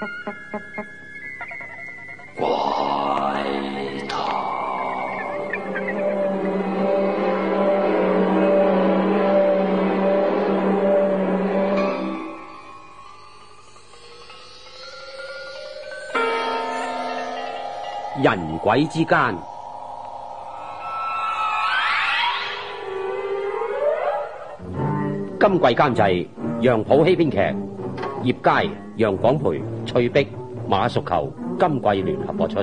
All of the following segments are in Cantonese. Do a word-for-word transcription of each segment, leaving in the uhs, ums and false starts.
怪談。 人鬼之間，今季監製楊普希編劇，葉佳、楊廣培、翠碧、馬淑球，今季聯合播出。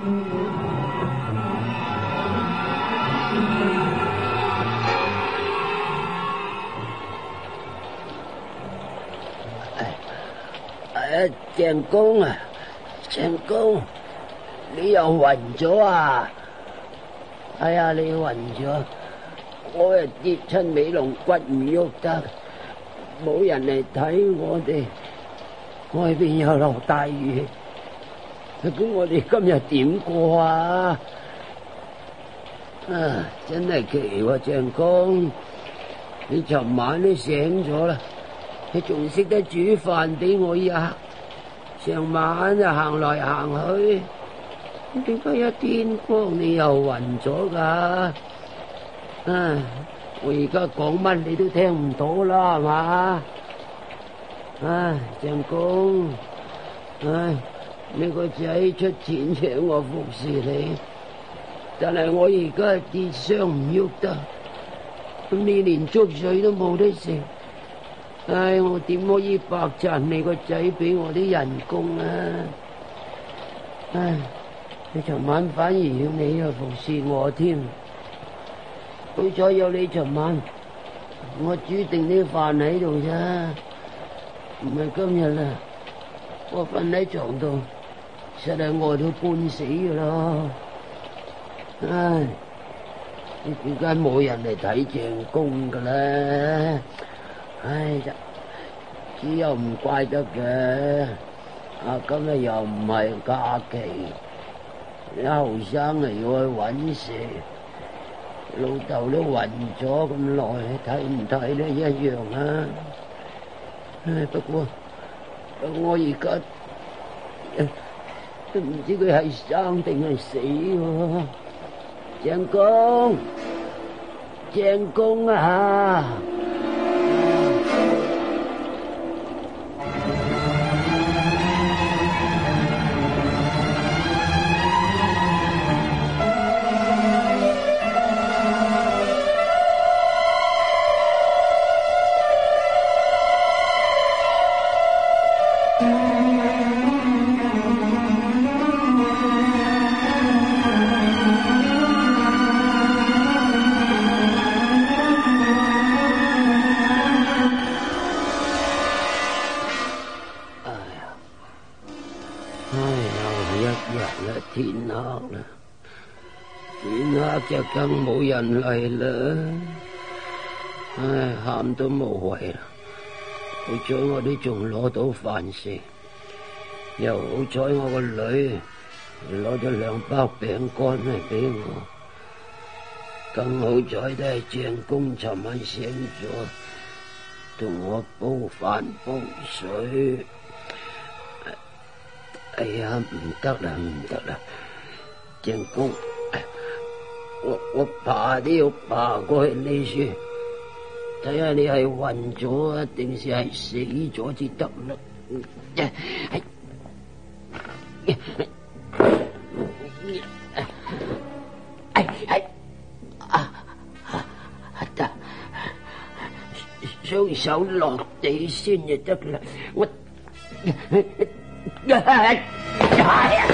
誒，鄭公啊，鄭公。你又暈咗啊？哎呀，你暈咗，我又跌親尾龍骨唔喐得，冇人嚟睇我哋，外邊又落大雨，咁我哋今日點過啊？啊，真係奇喎，鄭公，你尋晚都醒咗啦，你仲識得煮飯俾我食，成晚就行來行去。點解一天光你又暈咗噶？唉，我而家講乜你都聽唔到啦，係嘛？唉，鄭公，唉，你個仔出錢請我服侍你，但係我而家跌傷唔喐得，咁你連粥水都冇得食，唉，我點可以白賺你個仔俾我啲人工啊？唉。你尋晚反而要你啊服侍我添，好彩有你尋晚，我煮定啲飯喺度啫，唔係今日啦，我瞓喺床度，實係餓到半死噶咯。唉，你點解冇人嚟睇鄭公噶咧？唉，只有唔怪得嘅，啊，今日又唔係假期。啲後生嚟要去搵食，老豆都暈咗咁耐，睇唔睇都一樣啊！唉，不過我而家都唔知佢係生定係死喎。鄭公，鄭公啊！天黑啦，天黑就更冇人嚟啦。唉，喊都無謂啦。好彩我哋仲攞到飯食，又好彩我個女攞咗兩包餅乾嚟俾我，更好彩都係鄭公尋晚醒咗，同我煲飯煲水。哎呀，唔得啦，唔得啦，鄭公，我我爬都要爬過去呢處，睇下你係暈咗啊，定是係死咗至得啦。係，係係啊啊得，雙手落地先就得啦，我。哎呀！哎呀！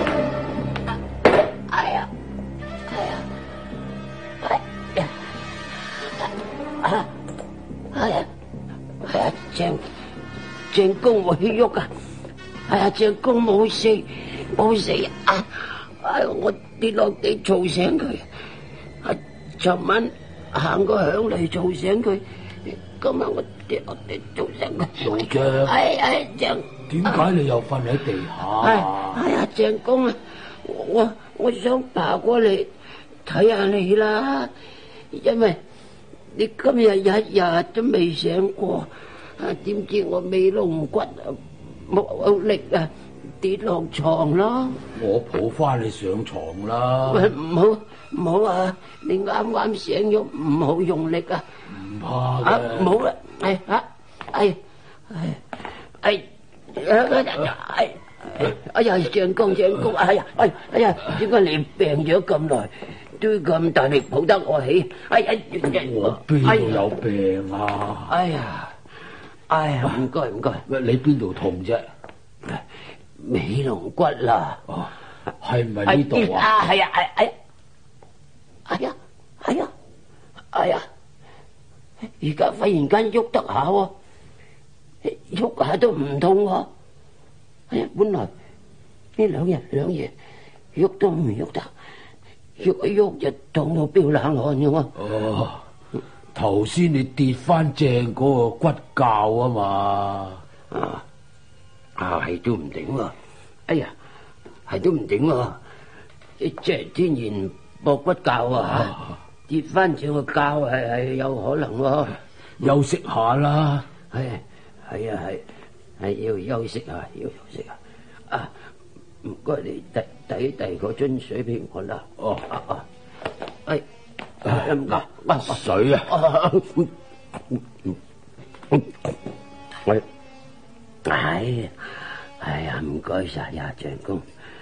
哎呀！哎呀！哎呀！哎呀！鄭鄭公會喐啊！哎呀，鄭公冇死冇死啊！哎呀，我跌落地嘈醒佢。啊，尋晚行個響嚟嘈醒佢，今日我跌落地嘈醒佢。老張，哎哎鄭。 點解你又瞓喺地下？ 哎哎呀，鄭公啊，我我想爬過嚟睇下你啦，因為你今日一日都未醒過，啊，點知我尾龍骨啊冇力啊，跌落床啦。 我抱翻你上床啦。 喂，唔好唔好啊！你啱啱醒咗，唔好用力啊！ 唔怕啊，唔好啦，係啊，係係係，哎哎呀，鄭公鄭公，哎呀哎哎呀，點解你病咗咁耐，都咁大力抱得我起？哎呀， 我邊度有病啊？ 哎呀，哎呀，唔該唔該。 喂，你邊度痛啫？ 尾龍骨啦。 哦，係唔係呢度啊？ 啊，係啊，係哎呀，哎呀，哎呀，哎呀，而家忽然間喐得下喎，喐下都唔痛喎。哎呀，本來呢兩日兩夜喐都唔喐得，喐一喐就痛到飆冷汗嘅喎。 哦，頭先你跌翻正嗰個骨臼啊嘛。 啊啊，係都唔頂喎！哎呀，係都唔頂喎！即係天然膊骨臼啊，跌翻正個臼係係有可能喎。 休息下啦。 係係啊係係要休息下，要休息下。啊，唔該你遞遞遞個樽水俾我啦。 哦啊啊，哎，唔該，啊水啊。 喂。哎呀，哎呀，唔該晒呀，鄭公。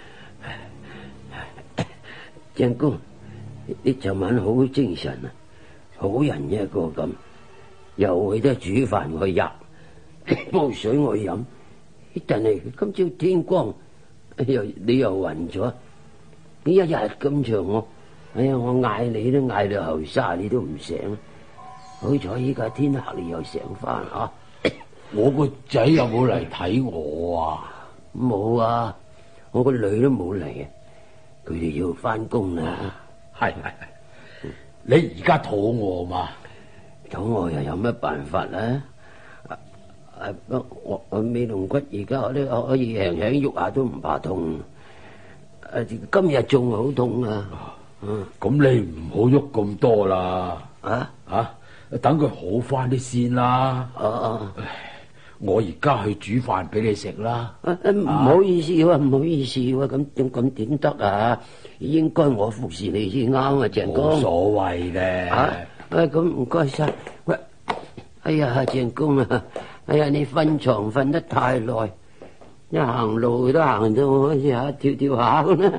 鄭公，你尋晚好精神啊，好人一個咁，又會得煮飯我入，煲水我飲。但係今朝天光，又你又暈咗，呢一日咁長我，哎呀，我嗌你都嗌到後沙，你都唔醒。好彩依家天黑你又醒翻啊！ 我個仔有冇嚟睇我啊？ 冇啊，我個女都冇嚟啊。佢哋要翻工啦。 係係係，你而家肚餓嘛？ 肚餓又有乜辦法咧？啊，我我尾龍骨而家咧可以輕輕喐下都唔怕痛。啊，今日仲好痛啊！ 嗯，咁你唔好喐咁多啦。 啊啊，等佢好翻啲先啦。 啊啊！ 我而家去煮飯俾你食啦。 唔好意思喎，唔好意思喎，咁點咁點得啊？應該我服侍你先啱啊，鄭公。 冇所謂嘅。 啊，咁唔該晒。喂，哎呀，鄭公啊，哎呀，你瞓床瞓得太耐，一行路都行到好似吓跳跳下咁啦。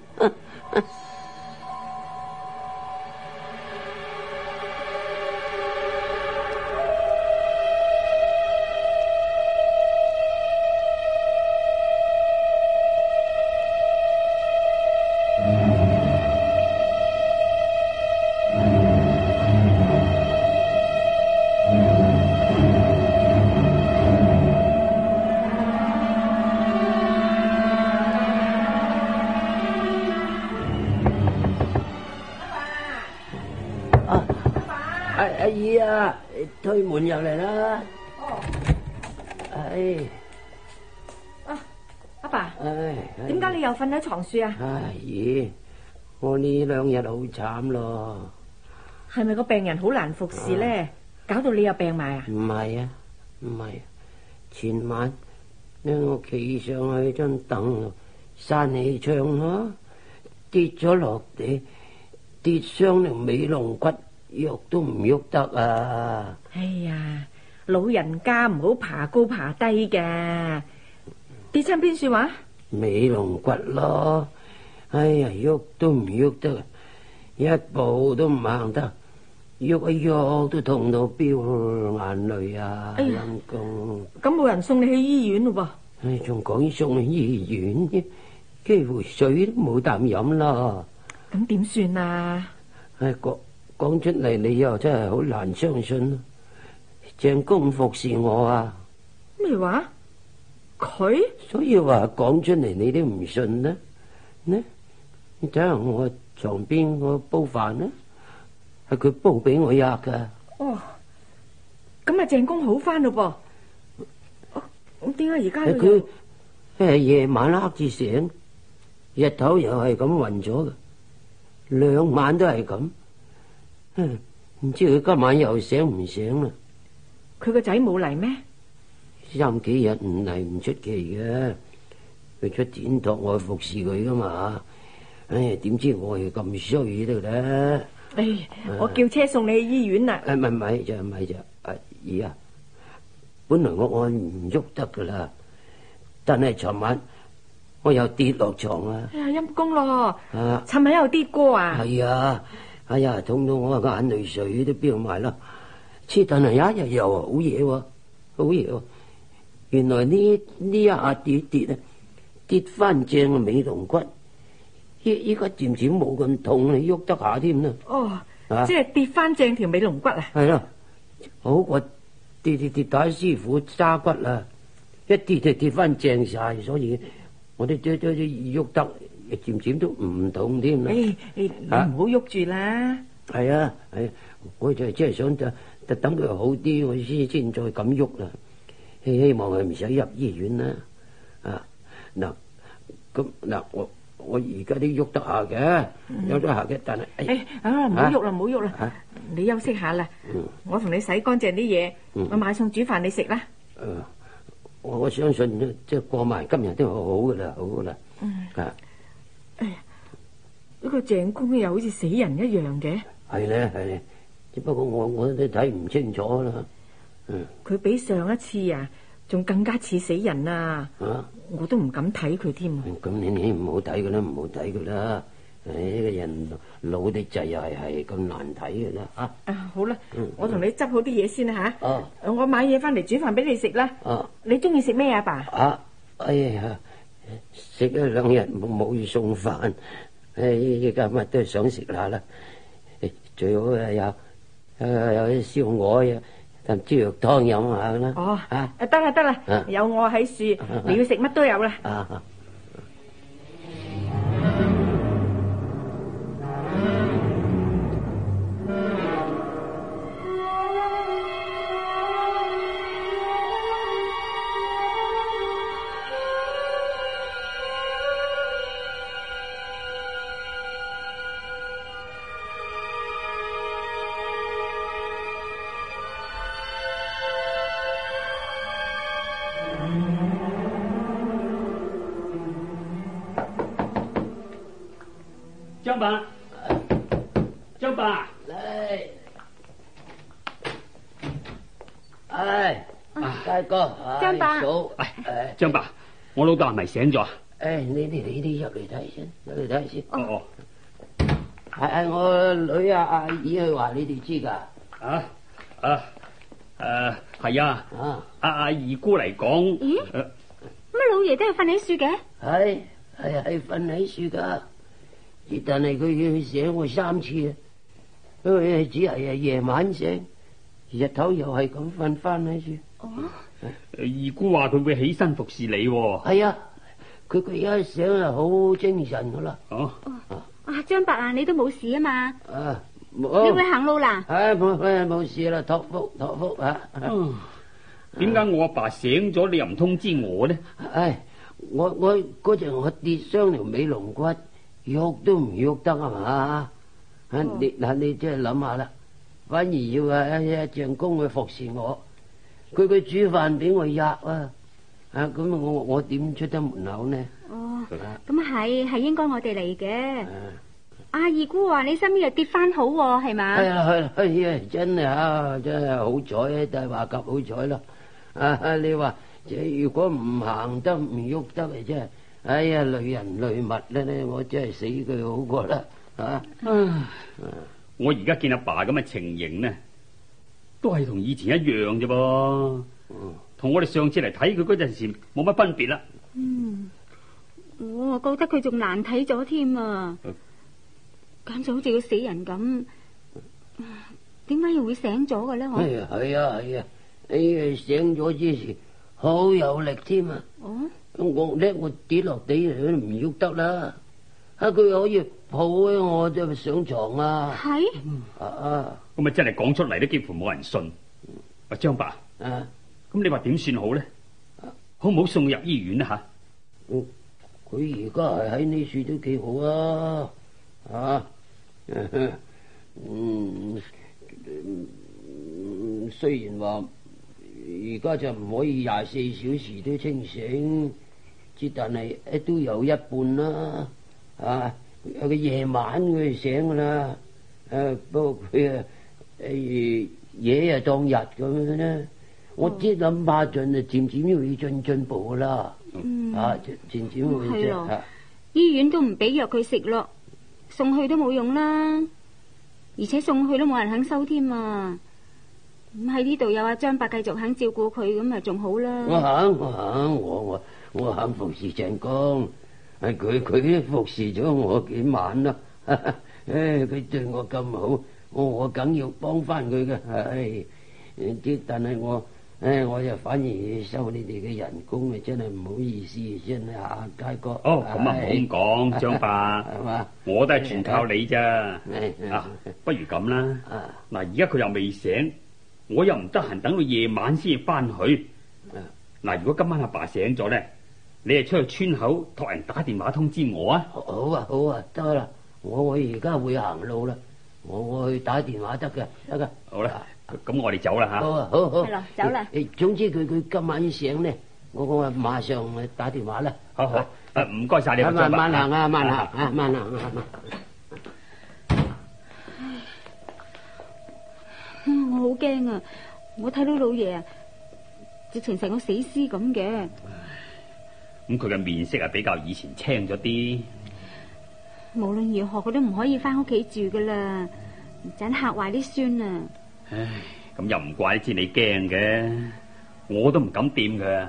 阿姨啊，推門入嚟啦！ 哦， 唉， 啊，阿爸， 唉， 點解你又瞓喺床樹啊？ 唉，姨，我呢兩日好慘咯。 係咪個病人好難服侍咧？搞到你又病埋啊？ 唔係啊，唔係，前晚咧我企上去張凳度，閂起窗咯，跌咗落地，跌傷條尾龍骨。喐都唔喐得啊！ 哎呀，老人家唔好爬高爬低嘅，跌親邊處話？ 尾龍骨咯，哎呀，喐都唔喐得，一步都唔行得，喐一喐都痛到飆眼淚啊！陰公， 咁冇人送你去醫院咯噃？ 唉，仲講送去醫院啫，幾乎水都冇啖飲啦。 咁點算啊？ 唉，講講出嚟，你又真係好難相信。鄭公服侍我啊！ 咩話？佢？ 所以話講出嚟你都唔信呢？呢？你睇下我床邊我煲飯呢，係佢煲俾我吔噶。 哦，咁啊，鄭公好翻咯噃。咁點解而家佢係夜晚黑至醒，日頭又係咁暈咗嘅，兩晚都係咁。唔知佢今晚又醒唔醒啦？ 佢個仔冇嚟咩？ 三幾日唔嚟唔出奇嘅，佢出錢託我服侍佢噶嘛。唉，點知我係咁衰得咧？ 唉，我叫車送你去醫院啦。 誒，唔係唔係就唔係就阿姨啊，本來我按唔喐得噶啦，但係尋晚我又跌落床啊！ 哎呀，陰公咯！ 啊， 尋晚又跌過啊！ 係啊，哎呀，痛到我眼淚水都飆埋啦！黐但係一日又好嘢喎，好嘢喎！原來呢呢一下跌跌啊，跌翻正個尾龍骨。依依家漸漸冇咁痛，你喐得下添啦。 哦， 啊、 即係跌翻正條尾龍骨啊！ 係咯，好過跌跌跌打師傅揸骨啦，一跌就跌翻正晒，所以我哋都都喐得，漸漸都唔痛添啦。 誒，你唔好喐住啦。 係啊，係，我就真係想就就等佢好啲，我先先再咁喐啦。希希望佢唔使入醫院啦。啊，嗱，咁嗱我。我而家都喐得下嘅，喐得下嘅，但係誒，啊唔好喐啦，唔好喐啦，你休息下啦。我同你洗乾淨啲嘢，我買餸煮飯你食啦。 誒，我我相信即係過埋今日都好好噶啦，好噶啦。啊， 哎呀，呢個鄭公又好似死人一樣嘅。 係咧係咧，只不過我我都睇唔清楚啦。嗯，佢比上一次啊，仲更加似死人啊！啊，我都唔敢睇佢添。 咁你你唔好睇佢啦，唔好睇佢啦。誒，呢個人老啲滯又係係咁難睇嘅啦。啊， 啊好啦，嗯、我同你執好啲嘢先啦吓。 哦、啊， 我買嘢翻嚟煮飯俾你食啦。哦、啊，你中意食咩啊，爸？ 啊，哎呀，食咗兩日冇冇餸飯，誒，今日都想食下啦。最好係有誒有啲燒鵝啊。啖豬肉湯飲下啦。 哦，啊，得啦得啦，有我喺樹，你要食乜都有啦。啊， 張伯，張伯， 嚟，唉，大哥， 張伯， 唉，張伯，我老豆係咪醒咗啊？ 誒，你你你啲入嚟睇先，入嚟睇先。 哦哦， 係係我女啊阿姨去話你哋知噶。 啊啊誒，係啊，阿阿二姑嚟講。 咦？乜老爺都係瞓喺樹嘅？ 係係係瞓喺樹噶。但係佢要醒我三次啊，因為只係夜晚醒，日頭又係咁瞓翻喺處。哦， 二姑話佢會起身服侍你。 係啊，佢佢而家醒係好精神噶啦。 哦， 啊張伯啊，你都冇事啊嘛？ 啊， 你會行路啦？ 唉，冇冇冇事啦，託福託福啊。 點解我阿爸醒咗，你又唔通知我呢？ 唉，我我嗰陣我跌傷條尾龍骨。喐都唔喐得啊嘛！啊，你嗱你即係諗下啦，反而要啊阿鄭公去服侍我，佢佢煮飯俾我吔啊，啊咁我我點出得門口呢？ 哦，咁係係應該我哋嚟嘅。阿二姑話你身邊又跌翻好係嘛？ 係啊係係啊，真係啊真係好彩，大話夾好彩咯。啊你話如果唔行得唔喐得啊真係。哎呀，累人累物咧，我真係死佢好過啦！啊， 唉，我而家見阿爸咁嘅情形呢，都係同以前一樣啫噃，同我哋上次嚟睇佢嗰陣時冇乜分別啦。 嗯，我覺得佢仲難睇咗添啊，簡直好似個死人咁。點解又會醒咗嘅咧？我係啊係啊係啊，你醒咗之時好有力添啊！哦。我咧我跌落地都唔喐得啦，啊佢可以抱起我就上床啊！ 係啊， 咁咪真係講出嚟都幾乎冇人信。阿張伯，啊，咁你話點算好咧？好唔好送入醫院啊？吓， 佢而家係喺呢處都幾好啊！啊，嗯，雖然話而家就唔可以廿四小時都清醒，之但係誒都有一半啦。啊，有個夜晚佢就醒噶啦。誒，不過佢啊誒嘢啊當日咁樣咧。我知諗怕盡啊，漸漸會進進步噶啦。 嗯， 啊，漸漸會係咯。 啊醫院都唔俾藥佢食咯，送去都冇用啦，而且送去都冇人肯收添啊。咁喺呢度有阿張伯繼續肯照顧佢，咁咪仲好啦。 我肯，我肯，我我我肯服侍鄭公，係佢佢都服侍咗我幾晚啦。誒，佢對我咁好，我我梗要幫翻佢嘅。唉，啲但係我。誒，我就反而收你哋嘅人工啊，真係唔好意思，真係啊，佳哥。 哦，咁啊，唔好咁講，張伯， 係嘛？ 我都係全靠你咋。 係啊，不如咁啦。 啊， 嗱，而家佢又未醒，我又唔得閒，等到夜晚先至翻去。嗱，如果今晚阿爸醒咗咧，你係出去村口託人打電話通知我啊。 好啊，好啊，得啦，我我而家會行路啦，我我去打電話得嘅，得噶。 好啦。咁我哋走啦吓。 好啊，好好。 係咯，走啦。 誒，總之佢佢今晚醒咧，我我馬上打電話啦。 好好。誒，唔該晒你。 慢慢行啊，慢行啊，慢行啊，慢。 我好驚啊！我睇到老爺啊，直情成個死屍咁嘅。 咁佢嘅面色啊，比較以前青咗啲。 無論如何，佢都唔可以翻屋企住噶啦，唔陣嚇壞啲孫啊！ 唉，咁又唔怪之你驚嘅，我都唔敢掂佢。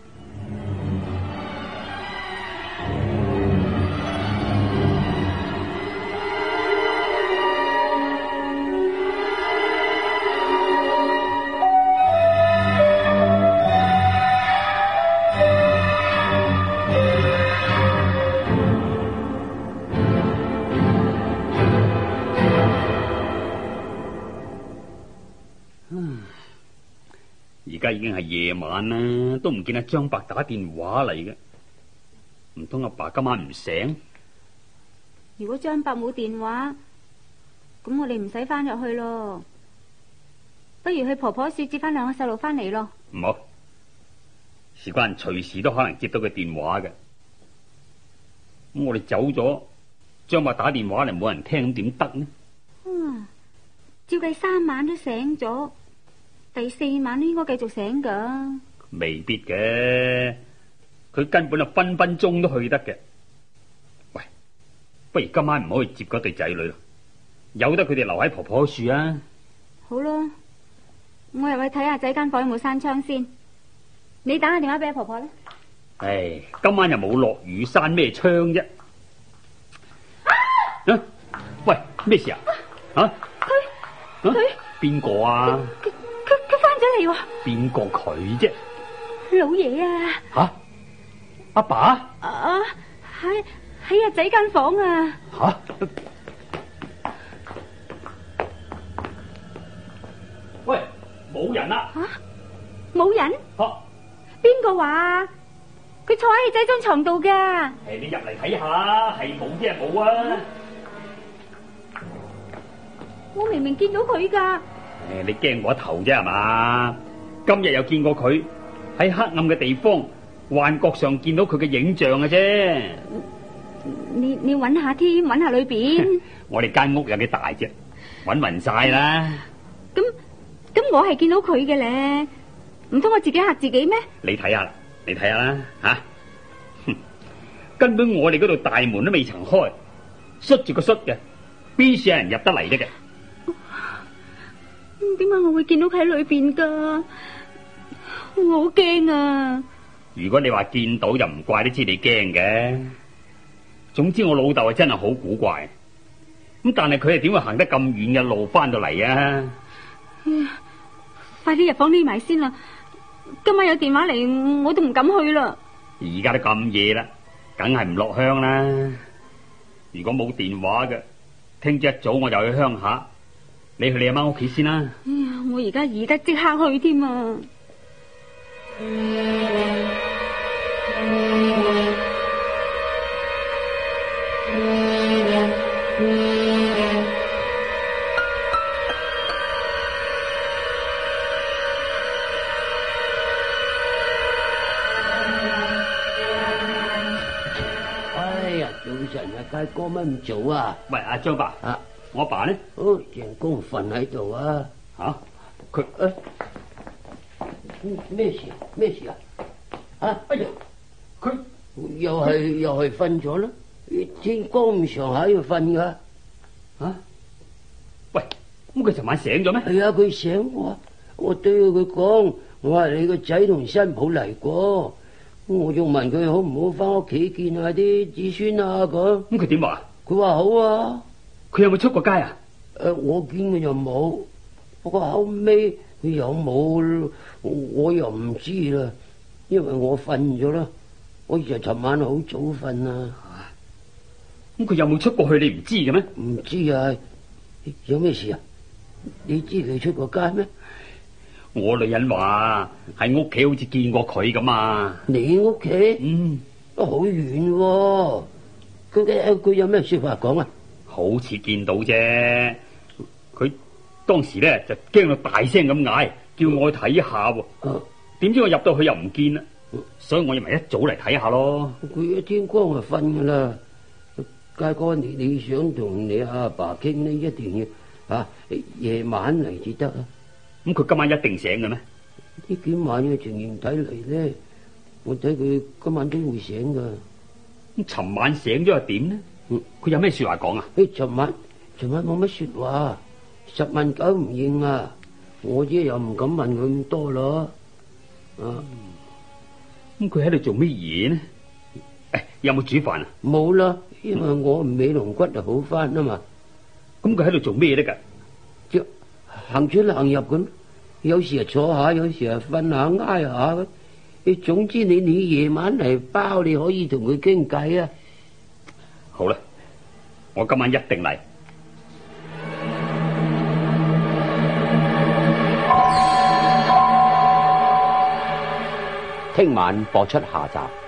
而家已經係夜晚啦，都唔見阿張伯打電話嚟嘅，唔通阿爸今晚唔醒？ 如果張伯冇電話，咁我哋唔使翻入去咯，不如去婆婆處接翻兩個細路翻嚟咯。 唔好，事關隨時都可能接到佢電話嘅。咁我哋走咗，張伯打電話嚟冇人聽，點得呢？ 嗯，照計三晚都醒咗。第四晚都應該繼續醒噶， 未必嘅，佢根本就分分鐘都去得嘅。喂，不如今晚唔好去接嗰對仔女咯，由得佢哋留喺婆婆處啊。 好咯，我入去睇下仔間房有冇閂窗先。你打個電話俾阿婆婆啦。 唉，今晚又冇落雨，閂咩窗啫？啊啊、喂，咩事啊？啊， 佢佢邊個啊？ 佢佢翻咗嚟喎！ 邊個佢啫？ 老爺啊！ 吓，阿爸？ 啊，喺喺阿仔間房啊！ 吓，喂，冇人啊！ 吓，冇人？ 吓， 邊個話啊？佢坐喺仔張床度噶。 誒，你入嚟睇下，係冇啫，冇啊！ 我明明見到佢噶。 誒，你驚我頭啫係嘛？今日又見過佢喺黑暗嘅地方，幻覺上見到佢嘅影像嘅啫。 你你揾下添，揾下裏邊。 我哋間屋有幾大啫？揾勻晒啦。 咁咁，我係見到佢嘅咧，唔通我自己嚇自己咩？ 你睇下啦，你睇下啦，吓、啊，根本我哋嗰度大門都未曾開，閂住個閂嘅，邊時有人入得嚟啫嘅？ 點解我會見到佢喺裏邊噶？我好驚啊！ 如果你話見到就唔怪得知你驚嘅。總之我老豆啊真係好古怪，咁但係佢係點會行得咁遠嘅路翻到嚟啊？ 快啲入房匿埋先啦！今晚有電話嚟，我都唔敢去啦。 而家都咁夜啦，梗係唔落鄉啦。如果冇電話嘅，聽朝一早我就去鄉下。你去你阿媽屋企先啦。 哎呀，我而家易得即刻去添啊！ 晨啊，佳哥乜唔早啊？ 喂，阿張伯， 啊， 我阿爸呢？ 哦，鄭公瞓喺度啊。 吓，佢誒，咩事？咩事啊？啊，哎呀，佢又係又係瞓咗啦。天光咁上下要瞓噶。 啊？喂，咁佢尋晚醒咗咩？ 係啊，佢醒我，我對佢講，我話你個仔同新抱嚟過，我仲問佢好唔好翻屋企見下啲子孫啊咁。 咁佢點話？ 佢話好啊。 佢有冇出過街啊？ 誒，我見佢又冇，不過後尾佢有冇，我又唔知啦，因為我瞓咗啦，我就尋晚好早瞓啊。 咁佢有冇出過去？你唔知嘅咩？ 唔知啊，有咩事啊？你知佢出過街咩？ 我女人話喺屋企好似見過佢咁啊。 你屋企？ 嗯， 都好遠喎。佢嘅佢有咩說話講啊？ 好似見到啫。佢當時咧就驚到大聲咁嗌，叫我去睇下喎。點、啊、知我入到去又唔見啦，所以我認為一早嚟睇下咯。 佢一天光就瞓噶啦。佳哥，你你想同你阿爸傾呢，一定要啊夜晚嚟至得啊。 咁佢今晚一定醒嘅咩？ 呢幾晚嘅情形睇嚟咧，我睇佢今晚都會醒噶。 咁尋晚醒咗又點呢？佢、嗯、有咩說話講啊？ 誒，尋晚尋晚冇乜說話，十問九唔應啊！我啫又唔敢問佢咁多咯。啊， 咁佢喺度做乜嘢呢？誒，有冇煮飯啊？ 冇啦，因為我尾龍骨就好翻啊嘛。 咁佢喺度做咩得噶？ 即行出行入咁，有時啊坐下，有時啊瞓下挨下咁。你總之你你夜晚嚟包，你可以同佢傾偈啊。 好啦，我今晚一定嚟。 聽晚播出下集。